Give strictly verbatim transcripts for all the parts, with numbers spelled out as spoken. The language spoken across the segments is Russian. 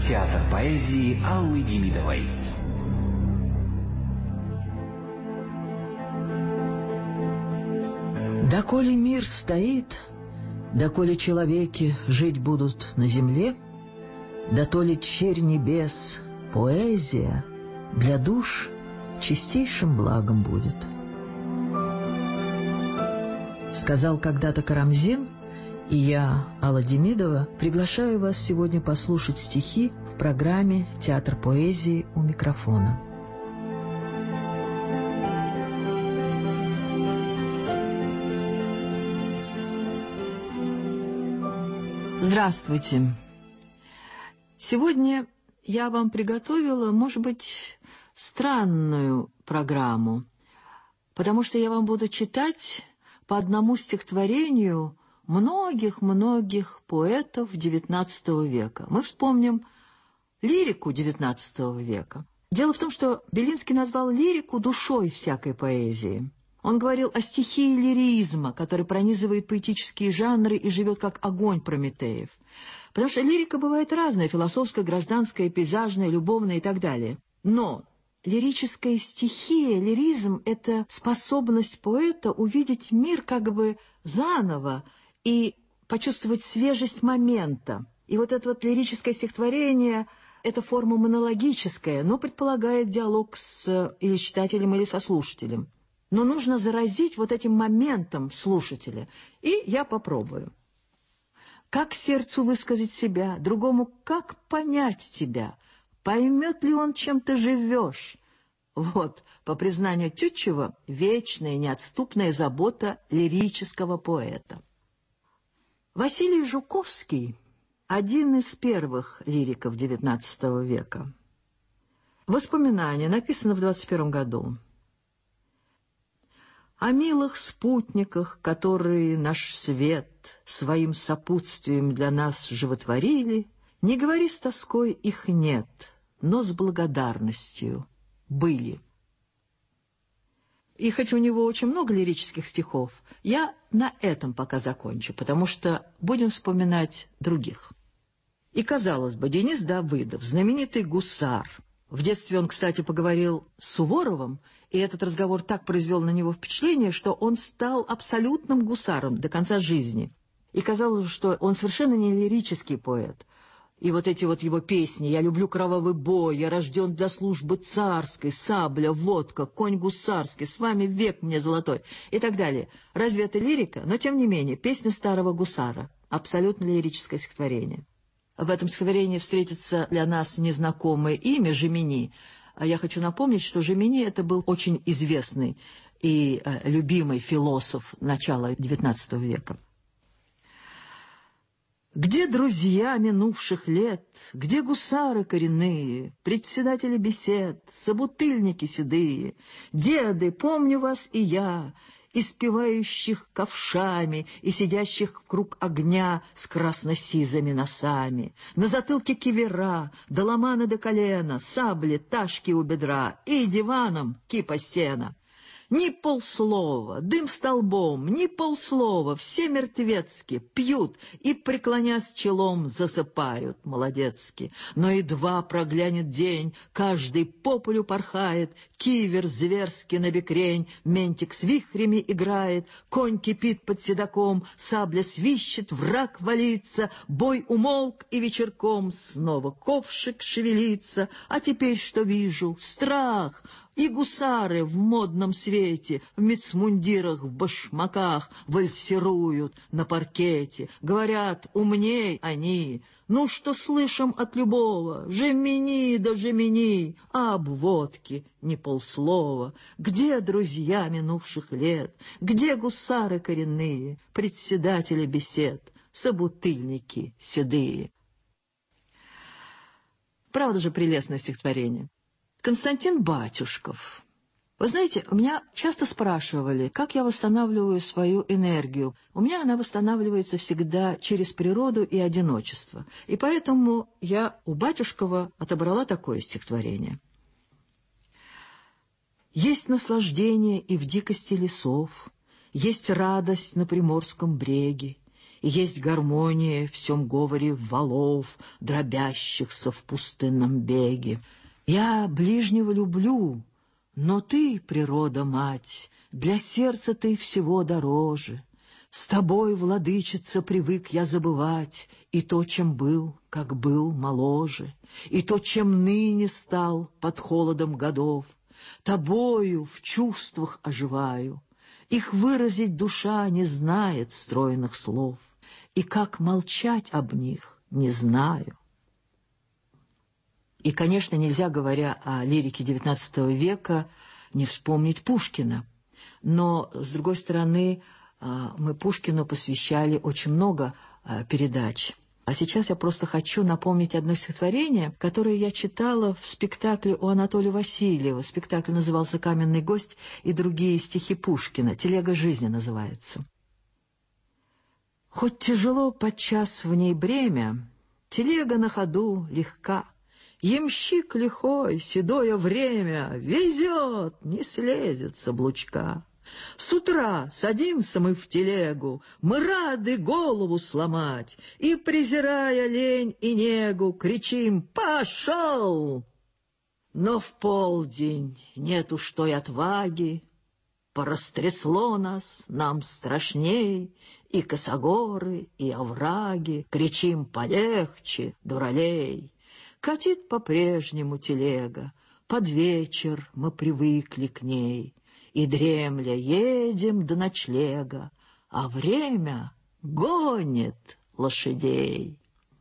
Театр поэзии Аллы Демидовой. Доколе мир стоит, доколе человеки жить будут на земле, дотоле черь небес, поэзия для душ чистейшим благом будет. Сказал когда-то Карамзин, и я, Алла Демидова, приглашаю вас сегодня послушать стихи в программе «Театр поэзии» у микрофона. Здравствуйте. Сегодня я вам приготовила, может быть, странную программу, потому что я вам буду читать по одному стихотворению многих-многих поэтов девятнадцатого века. Мы вспомним лирику девятнадцатого века. Дело в том, что Белинский назвал лирику душой всякой поэзии. Он говорил о стихии лиризма, который пронизывает поэтические жанры и живет как огонь Прометеев. Потому что лирика бывает разная: философская, гражданская, пейзажная, любовная и так далее. Но лирическая стихия, лиризм — это способность поэта увидеть мир как бы заново и почувствовать свежесть момента. И вот это вот лирическое стихотворение — это форма монологическая, но предполагает диалог с или читателем, или со слушателем. Но нужно заразить вот этим моментом слушателя. И я попробую. Как сердцу высказать себя, другому как понять тебя? Поймет ли он, чем ты живешь? Вот, по признанию Тютчева, вечная неотступная забота лирического поэта. Василий Жуковский – один из первых лириков девятнадцатого века. Воспоминания, написано в двадцать первом году. О милых спутниках, которые наш свет своим сопутствием для нас животворили, не говори с тоской, их нет, но с благодарностью были. И хоть у него очень много лирических стихов, я на этом пока закончу, потому что будем вспоминать других. И, казалось бы, Денис Давыдов, знаменитый гусар. В детстве он, кстати, поговорил с Суворовым, и этот разговор так произвел на него впечатление, что он стал абсолютным гусаром до конца жизни. И казалось, что он совершенно не лирический поэт. И вот эти вот его песни «Я люблю кровавый бой», «Я рожден для службы царской», «Сабля», «Водка», «Конь гусарский», «С вами век мне золотой» и так далее. Разве это лирика? Но, тем не менее, песня старого гусара. Абсолютно лирическое стихотворение. В этом стихотворении встретится для нас незнакомое имя Жемини. Я хочу напомнить, что Жемини — это был очень известный и э, любимый философ начала девятнадцатого века. Где друзья минувших лет, где гусары коренные, председатели бесед, собутыльники седые, деды, помню вас и я, испевающих ковшами и сидящих вкруг огня с красно-сизыми носами, на затылке кивера, доломаны до колена, сабли, ташки у бедра и диваном кипа сена. Ни полслова, дым столбом, ни полслова, все мертвецки пьют и, преклонясь челом, засыпают молодецки. Но едва проглянет день, каждый по полю порхает, кивер зверски набекрень, ментик с вихрями играет, конь кипит под седаком, сабля свищет, враг валится, бой умолк, и вечерком снова ковшик шевелится. А теперь что вижу? Страх! И гусары в модном свете, в мицмундирах, в башмаках вальсируют на паркете. Говорят, умней они. Ну, что слышим от любого? Жемини да жемини, а об водке ни полслова. Где друзья минувших лет? Где гусары коренные, председатели бесед, собутыльники седые? Правда же прелестное стихотворение? Константин Батюшков. Вы знаете, меня часто спрашивали, как я восстанавливаю свою энергию. У меня она восстанавливается всегда через природу и одиночество. И поэтому я у Батюшкова отобрала такое стихотворение. Есть наслаждение и в дикости лесов, есть радость на приморском бреге, И есть гармония в всем говоре валов, дробящихся в пустынном беге. Я ближнего люблю, но ты, природа мать, для сердца ты всего дороже. С тобой, владычица, привык я забывать и то, чем был, как был моложе, и то, чем ныне стал под холодом годов. Тобою в чувствах оживаю, их выразить душа не знает стройных слов, и как молчать об них не знаю. И, конечно, нельзя, говоря о лирике девятнадцатого века, не вспомнить Пушкина. Но, с другой стороны, мы Пушкину посвящали очень много передач. А сейчас я просто хочу напомнить одно стихотворение, которое я читала в спектакле у Анатолия Васильева. Спектакль назывался «Каменный гость» и другие стихи Пушкина. «Телега жизни» называется. Хоть тяжело подчас в ней бремя, телега на ходу легка. Ямщик лихой, седое время, везет, не слезет с облучка. С утра садимся мы в телегу, мы рады голову сломать, и, презирая лень и негу, кричим «Пошел!». Но в полдень нет уж той отваги, порастрясло нас, нам страшней, и косогоры, и овраги, кричим «Полегче, дуралей!». Катит по-прежнему телега, под вечер мы привыкли к ней, и дремля едем до ночлега, а время гонит лошадей.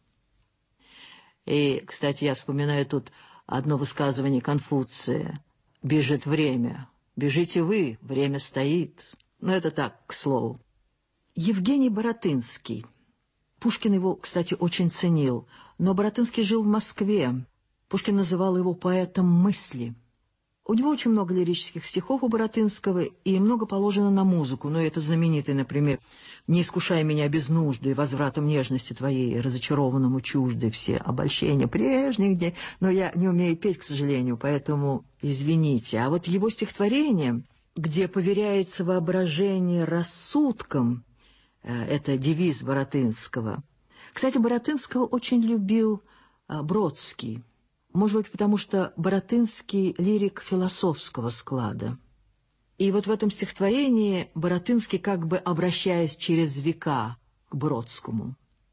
И, кстати, я вспоминаю тут одно высказывание Конфуция. «Бежит время, бежите вы, время стоит». Но это так, к слову. Евгений Баратынский. Пушкин его, кстати, очень ценил, но Баратынский жил в Москве. Пушкин называл его поэтом мысли. У него очень много лирических стихов у Баратынского, и много положено на музыку. Но это знаменитый, например, «Не искушай меня без нужды, возвратом нежности твоей, разочарованному чужды все обольщения прежних дней». Но я не умею петь, к сожалению, поэтому извините. А вот его стихотворение, где поверяется воображение рассудком, это девиз Баратынского. Кстати, Баратынского очень любил Бродский. Может быть, потому что Баратынский лирик философского склада. И вот в этом стихотворении Баратынский, как бы обращаясь через века к Бродскому.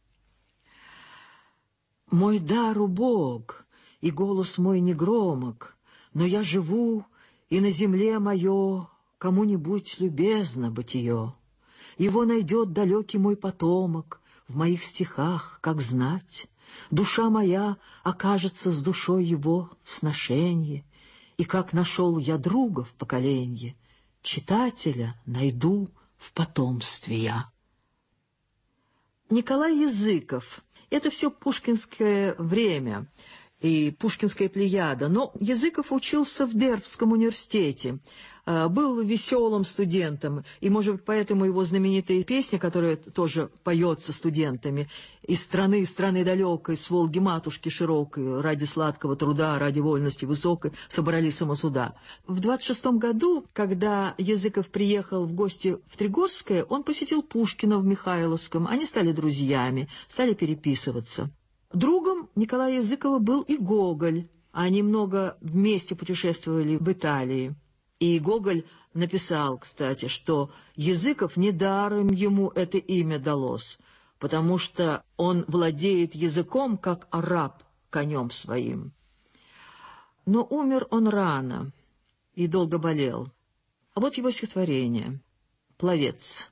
«Мой дар убог, и голос мой негромок, но я живу, и на земле мое кому-нибудь любезно бытие. Его найдет далекий мой потомок в моих стихах, как знать. Душа моя окажется с душой его в сношенье, и как нашел я друга в поколенье, читателя найду в потомстве я». Николай Языков. Это все пушкинское время и пушкинская плеяда. Но Языков учился в Дербском университете, был веселым студентом, и, может быть, поэтому его знаменитая песня, которая тоже поется студентами: «Из страны, из страны далекой, с Волги матушки широкой, ради сладкого труда, ради вольности высокой, собрали самосуда». В двадцать шестом году, когда Языков приехал в гости в Тригорское, он посетил Пушкина в Михайловском, они стали друзьями, стали переписываться. Другом Николая Языкова был и Гоголь, они много вместе путешествовали в Италии. И Гоголь написал, кстати, что Языков недаром ему это имя далось, потому что он владеет языком, как араб, конем своим. Но умер он рано и долго болел. А вот его стихотворение «Пловец».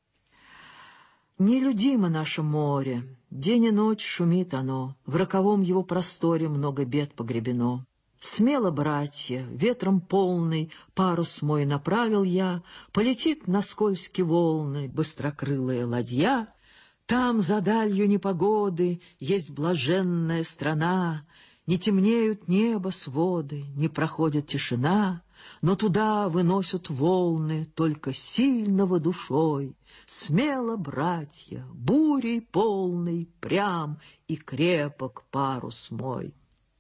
Нелюдимо наше море, день и ночь шумит оно, в роковом его просторе много бед погребено. Смело, братья, ветром полный парус мой направил я, полетит на скользкие волны быстрокрылая ладья. Там за далью непогоды есть блаженная страна, не темнеют небо своды, не проходит тишина, но туда выносят волны только сильного душой. Смело, братья, бурей полный, прям и крепок парус мой.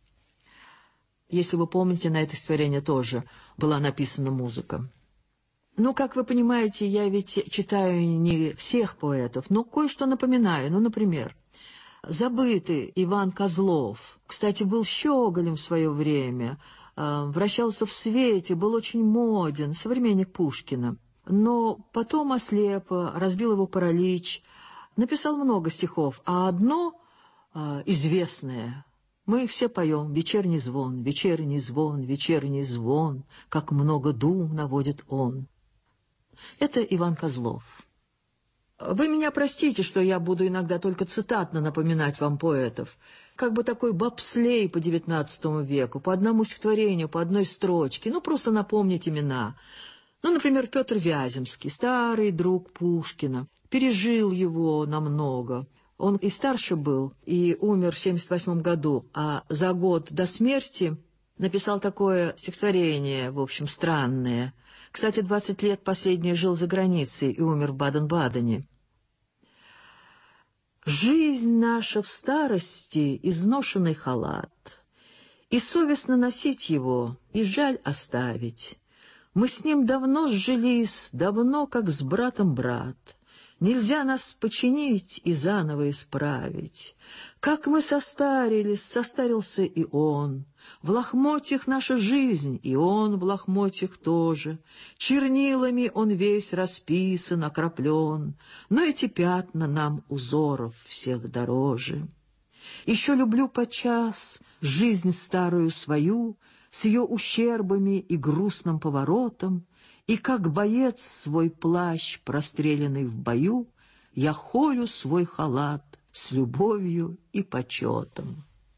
Если вы помните, на это стихотворение тоже была написана музыка. Ну, как вы понимаете, я ведь читаю не всех поэтов, но кое-что напоминаю. Ну, например, забытый Иван Козлов. Кстати, был щеголем в свое время, вращался в свете, был очень моден, современник Пушкина. Но потом ослеп, разбил его паралич, написал много стихов, а одно известное мы все поем: «Вечерний звон, вечерний звон, вечерний звон, как много дум наводит он». Это Иван Козлов. Вы меня простите, что я буду иногда только цитатно напоминать вам поэтов. Как бы такой бобслей по девятнадцатому веку, по одному стихотворению, по одной строчке. Ну, просто напомнить имена. Ну, например, Петр Вяземский, старый друг Пушкина. Пережил его намного. Он и старше был, и умер в семьдесят восьмом году, а за год до смерти написал такое стихотворение, в общем, странное. Кстати, двадцать лет последнее жил за границей и умер в Баден-Бадене. «Жизнь наша в старости — изношенный халат, и совестно носить его, и жаль оставить. Мы с ним давно сжились, давно, как с братом брат. Нельзя нас починить и заново исправить. Как мы состарились, состарился и он. В лохмотьях наша жизнь, и он в лохмотьях тоже. Чернилами он весь расписан, окроплен, но эти пятна нам узоров всех дороже. Еще люблю подчас жизнь старую свою, с ее ущербами и грустным поворотом, и как боец свой плащ, простреленный в бою, я холю свой халат с любовью и почетом.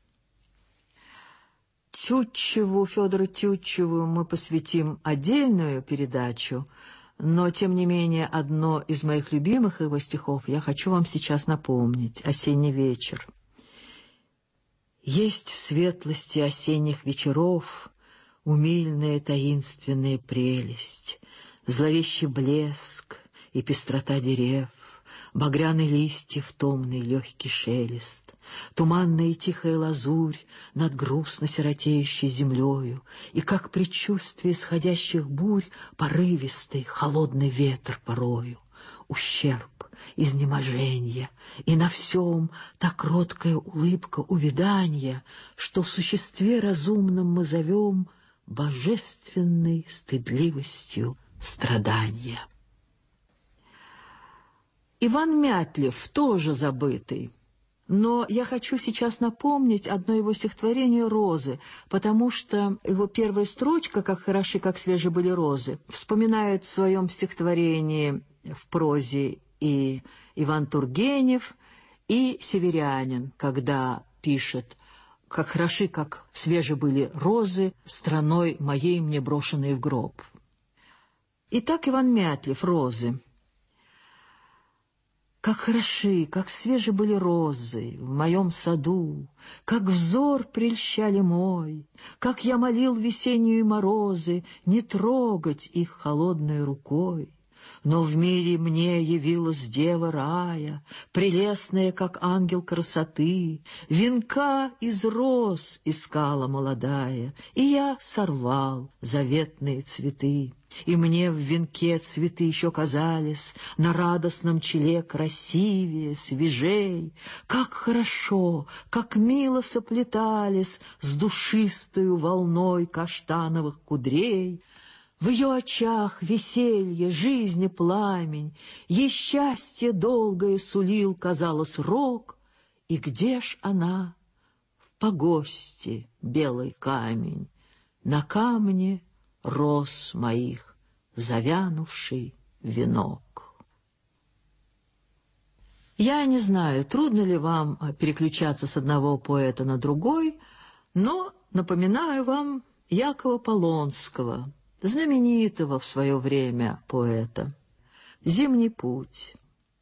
Тютчеву, Федору Тютчеву мы посвятим отдельную передачу, но, тем не менее, одно из моих любимых его стихов я хочу вам сейчас напомнить. «Осенний вечер». Есть в светлости осенних вечеров умильная таинственная прелесть, зловещий блеск и пестрота дерев, багряный листьев томный легкий шелест, туманная и тихая лазурь над грустно сиротеющей землею, и, как предчувствие исходящих бурь, порывистый холодный ветер порою, ущерб, изнеможенье, и на всем та кроткая улыбка увяданья, что в существе разумном мы зовем божественной стыдливостью страдания. Иван Мятлев тоже забытый, но я хочу сейчас напомнить одно его стихотворение «Розы», потому что его первая строчка «Как хороши, как свежи были розы» вспоминает в своем стихотворении в прозе и Иван Тургенев, и Северянин, когда пишет: «Как хороши, как свежи были розы, страной моей мне брошенные в гроб». Итак, Иван Мятлев, «Розы». Как хороши, как свежи были розы в моем саду, как взор прельщали мой, как я молил весенние морозы не трогать их холодной рукой. Но в мире мне явилась дева рая, прелестная, как ангел красоты, венка из роз искала молодая, и я сорвал заветные цветы. И мне в венке цветы еще казались на радостном челе красивее, свежей. Как хорошо, как мило соплетались с душистою волной каштановых кудрей. В ее очах веселье, жизни пламень, ей счастье долгое сулил, казалось, рок. И где ж она? В погосте белый камень, на камне роз моих завянувший венок. Я не знаю, трудно ли вам переключаться с одного поэта на другой, но напоминаю вам Якова Полонского, знаменитого в свое время поэта. «Зимний путь».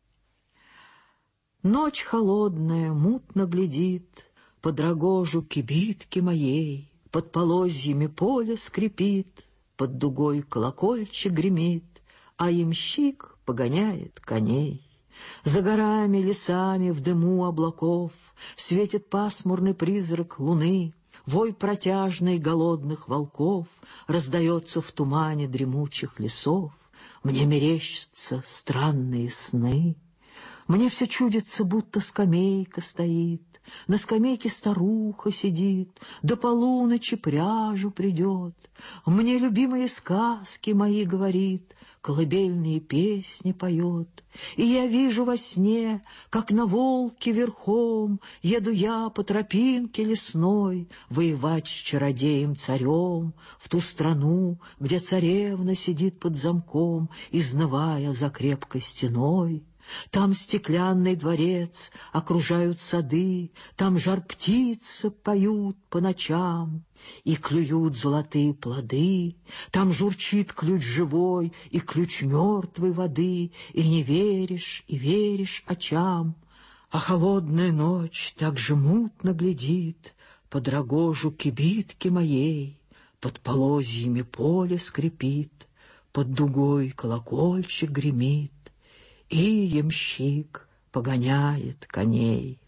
Ночь холодная мутно глядит под рогожу кибитки моей, под полозьями поле скрипит, под дугой колокольчик гремит, а ямщик погоняет коней. За горами, лесами, в дыму облаков светит пасмурный призрак луны, вой протяжный голодных волков раздается в тумане дремучих лесов. мне мерещатся странные сны. Мне все чудится, будто скамейка стоит, на скамейке старуха сидит, до полуночи пряжу придет, мне любимые сказки мои говорит, колыбельные песни поет. И я вижу во сне, как на волке верхом еду я по тропинке лесной воевать с чародеем-царем в ту страну, где царевна сидит под замком, изнывая за крепкой стеной. Там стеклянный дворец, окружают сады, там жар-птицы поют по ночам и клюют золотые плоды, там журчит ключ живой и ключ мертвой воды, и не веришь, и веришь очам. А холодная ночь так же мутно глядит под рогожу кибитки моей, под полозьями поле скрипит, под дугой колокольчик гремит, и ямщик погоняет коней.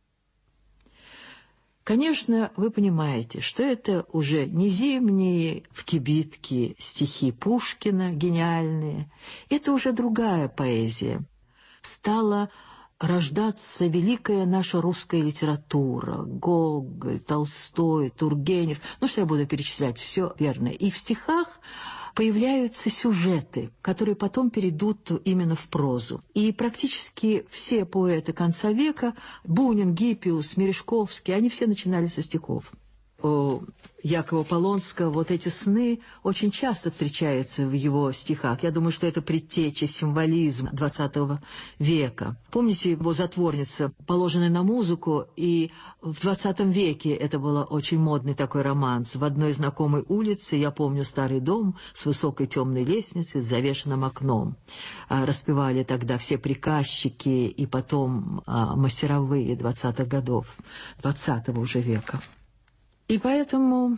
Конечно, вы понимаете, что это уже не зимние в кибитке стихи Пушкина гениальные, это уже другая поэзия. Стала рождаться великая наша русская литература. Гоголь, Толстой, Тургенев. Ну, что я буду перечислять? Все верно. И в стихах появляются сюжеты, которые потом перейдут именно в прозу. И практически все поэты конца века, Бунин, Гиппиус, Мережковский, они все начинали со стихов. У Якова Полонского вот эти сны очень часто встречаются в его стихах. Я думаю, что это предтеча, символизм двадцатого века. Помните его «Затворница», положенная на музыку, и в двадцатом веке это был очень модный такой романс. В одной знакомой улице я помню старый дом с высокой темной лестницей, с завешенным окном. Распевали тогда все приказчики и потом мастеровые двадцатых годов, двадцатого уже века. И поэтому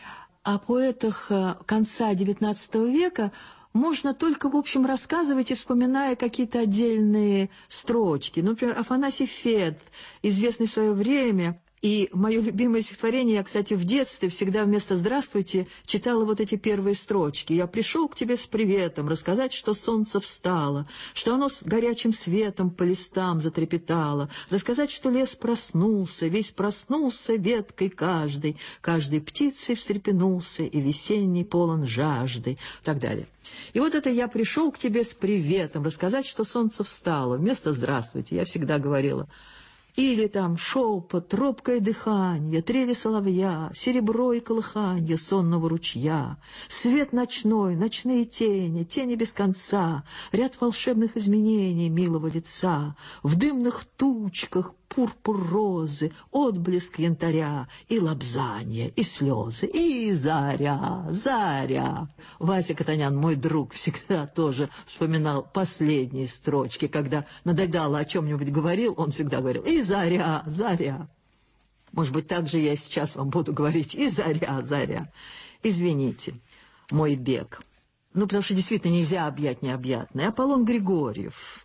о поэтах конца девятнадцатого века можно только, в общем, рассказывать и вспоминая какие-то отдельные строчки. Например, Афанасий Фет, известный в свое время. И мое любимое стихотворение, я, кстати, в детстве всегда вместо «здравствуйте» читала вот эти первые строчки. «Я пришел к тебе с приветом, рассказать, что солнце встало, что оно с горячим светом по листам затрепетало, рассказать, что лес проснулся, весь проснулся веткой каждой, каждой птицей встрепенулся и весенний полон жажды», и так далее. И вот это «я пришел к тебе с приветом, рассказать, что солнце встало», вместо «здравствуйте» я всегда говорила. Или там шепот, робкое дыхание, трели соловья, серебро и колыханье сонного ручья, свет ночной, ночные тени, тени без конца, ряд волшебных изменений милого лица, в дымных тучках пурпур розы, отблеск янтаря, и лобзанье, и слезы, и заря, заря. Вася Катанян, мой друг, всегда тоже вспоминал последние строчки, когда надоедало о чем-нибудь говорил, он всегда говорил «и заря, заря». Может быть, так же я сейчас вам буду говорить «и заря, заря». Извините, мой бег. Ну, потому что действительно нельзя объять необъятное. Аполлон Григорьев.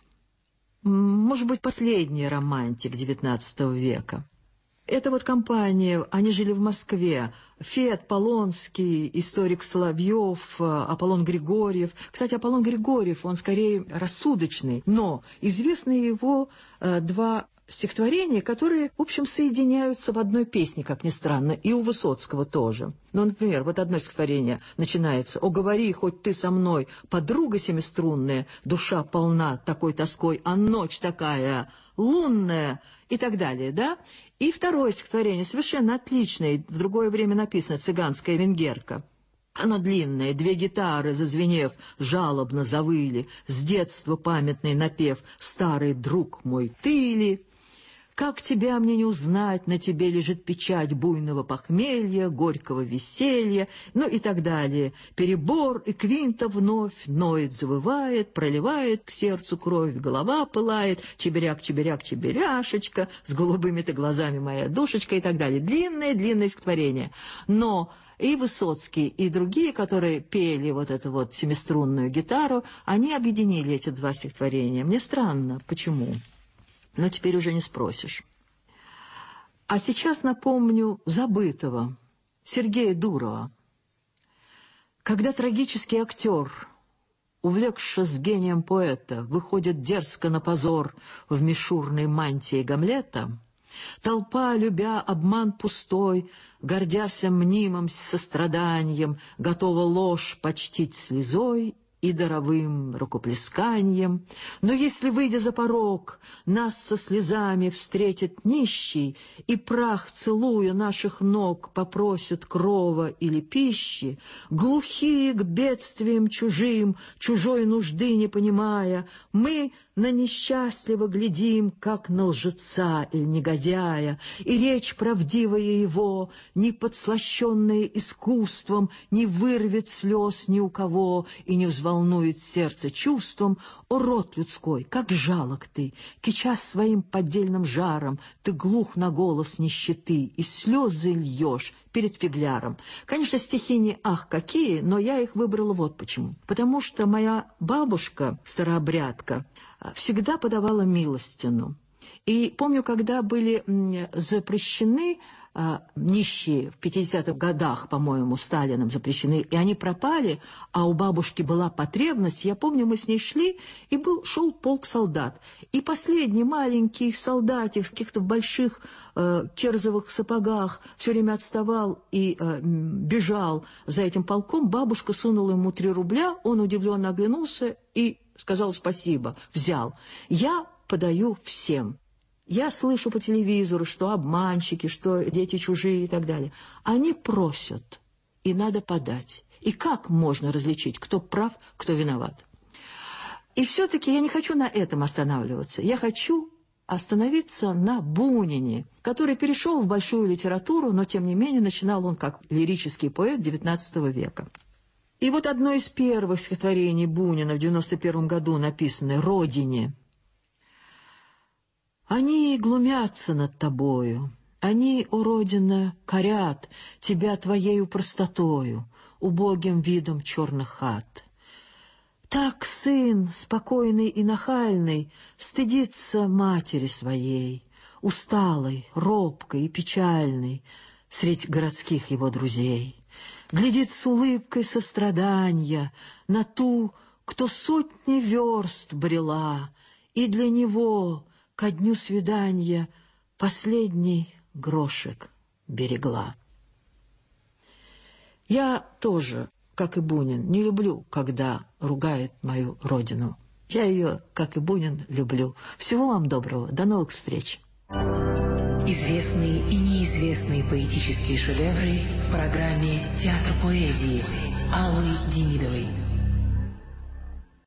Может быть, последний романтик девятнадцатого века. Это вот компания, они жили в Москве. Фет, Полонский, историк Соловьев, Аполлон Григорьев. Кстати, Аполлон Григорьев, он скорее рассудочный, но известны его э, два стихотворения, которые, в общем, соединяются в одной песне, как ни странно, и у Высоцкого тоже. Ну, например, вот одно стихотворение начинается: «О, говори, хоть ты со мной, подруга семиструнная, душа полна такой тоской, а ночь такая лунная», и так далее, да? И второе стихотворение, совершенно отличное, в другое время написано, «Цыганская венгерка». Оно длинное, две гитары, зазвенев, жалобно завыли, с детства памятный напев «Старый друг мой, ты ли?» Как тебя мне не узнать, на тебе лежит печать буйного похмелья, горького веселья, ну и так далее. Перебор и квинта вновь ноет, завывает, проливает к сердцу кровь, голова пылает, чеберяк, чеберяк, чеберяшечка, с голубыми-то глазами моя душечка и так далее. Длинное-длинное стихотворение. Но и Высоцкий, и другие, которые пели вот эту вот семиструнную гитару, они объединили эти два стихотворения. Мне странно, почему? Но теперь уже не спросишь. А сейчас напомню забытого Сергея Дурова. Когда трагический актер увлекшись с гением поэта, выходит дерзко на позор в мишурной мантии Гамлета, толпа, любя обман пустой, гордяся мнимым состраданием, готова ложь почтить слезой и даровым рукоплесканьем. Но если, выйдя за порог, нас со слезами встретит нищий и, прах целуя наших ног, попросит крова или пищи, глухие к бедствиям чужим, чужой нужды не понимая, мы на несчастливо глядим, как на лжеца или негодяя, и речь правдивая его, не подслащенная искусством, не вырвет слез ни у кого и не взволнует сердце чувством. О, род людской, как жалок ты, кичась своим поддельным жаром, ты глух на голос нищеты и слезы льешь перед фигляром. Конечно, стихи не ах какие, но я их выбрала вот почему. Потому что моя бабушка, старообрядка, всегда подавала милостину. И помню, когда были запрещены а, нищие в пятидесятых годах, по-моему, Сталином запрещены, и они пропали, а у бабушки была потребность, я помню, мы с ней шли, и был, шел полк солдат. И последний маленький солдатик в каких-то больших э, керзовых сапогах все время отставал и э, бежал за этим полком. Бабушка сунула ему три рубля, он удивленно оглянулся и сказал спасибо, взял. Я подаю всем. Я слышу по телевизору, что обманщики, что дети чужие и так далее. Они просят, и надо подать. И как можно различить, кто прав, кто виноват? И все-таки я не хочу на этом останавливаться. Я хочу остановиться на Бунине, который перешел в большую литературу, но тем не менее начинал он как лирический поэт девятнадцатого века. И вот одно из первых стихотворений Бунина в девяносто первом году написано «Родине». Они глумятся над тобою, они, о Родина, корят тебя твоею простотою, убогим видом черных хат. Так сын, спокойный и нахальный, стыдится матери своей, усталой, робкой и печальной, средь городских его друзей. Глядит с улыбкой сострадания на ту, кто сотни верст брела, и для него ко дню свидания последний грошек берегла. Я тоже, как и Бунин, не люблю, когда ругает мою родину. Я ее, как и Бунин, люблю. Всего вам доброго. До новых встреч. Известные и неизвестные поэтические шедевры в программе «Театр поэзии» Аллы Демидовой.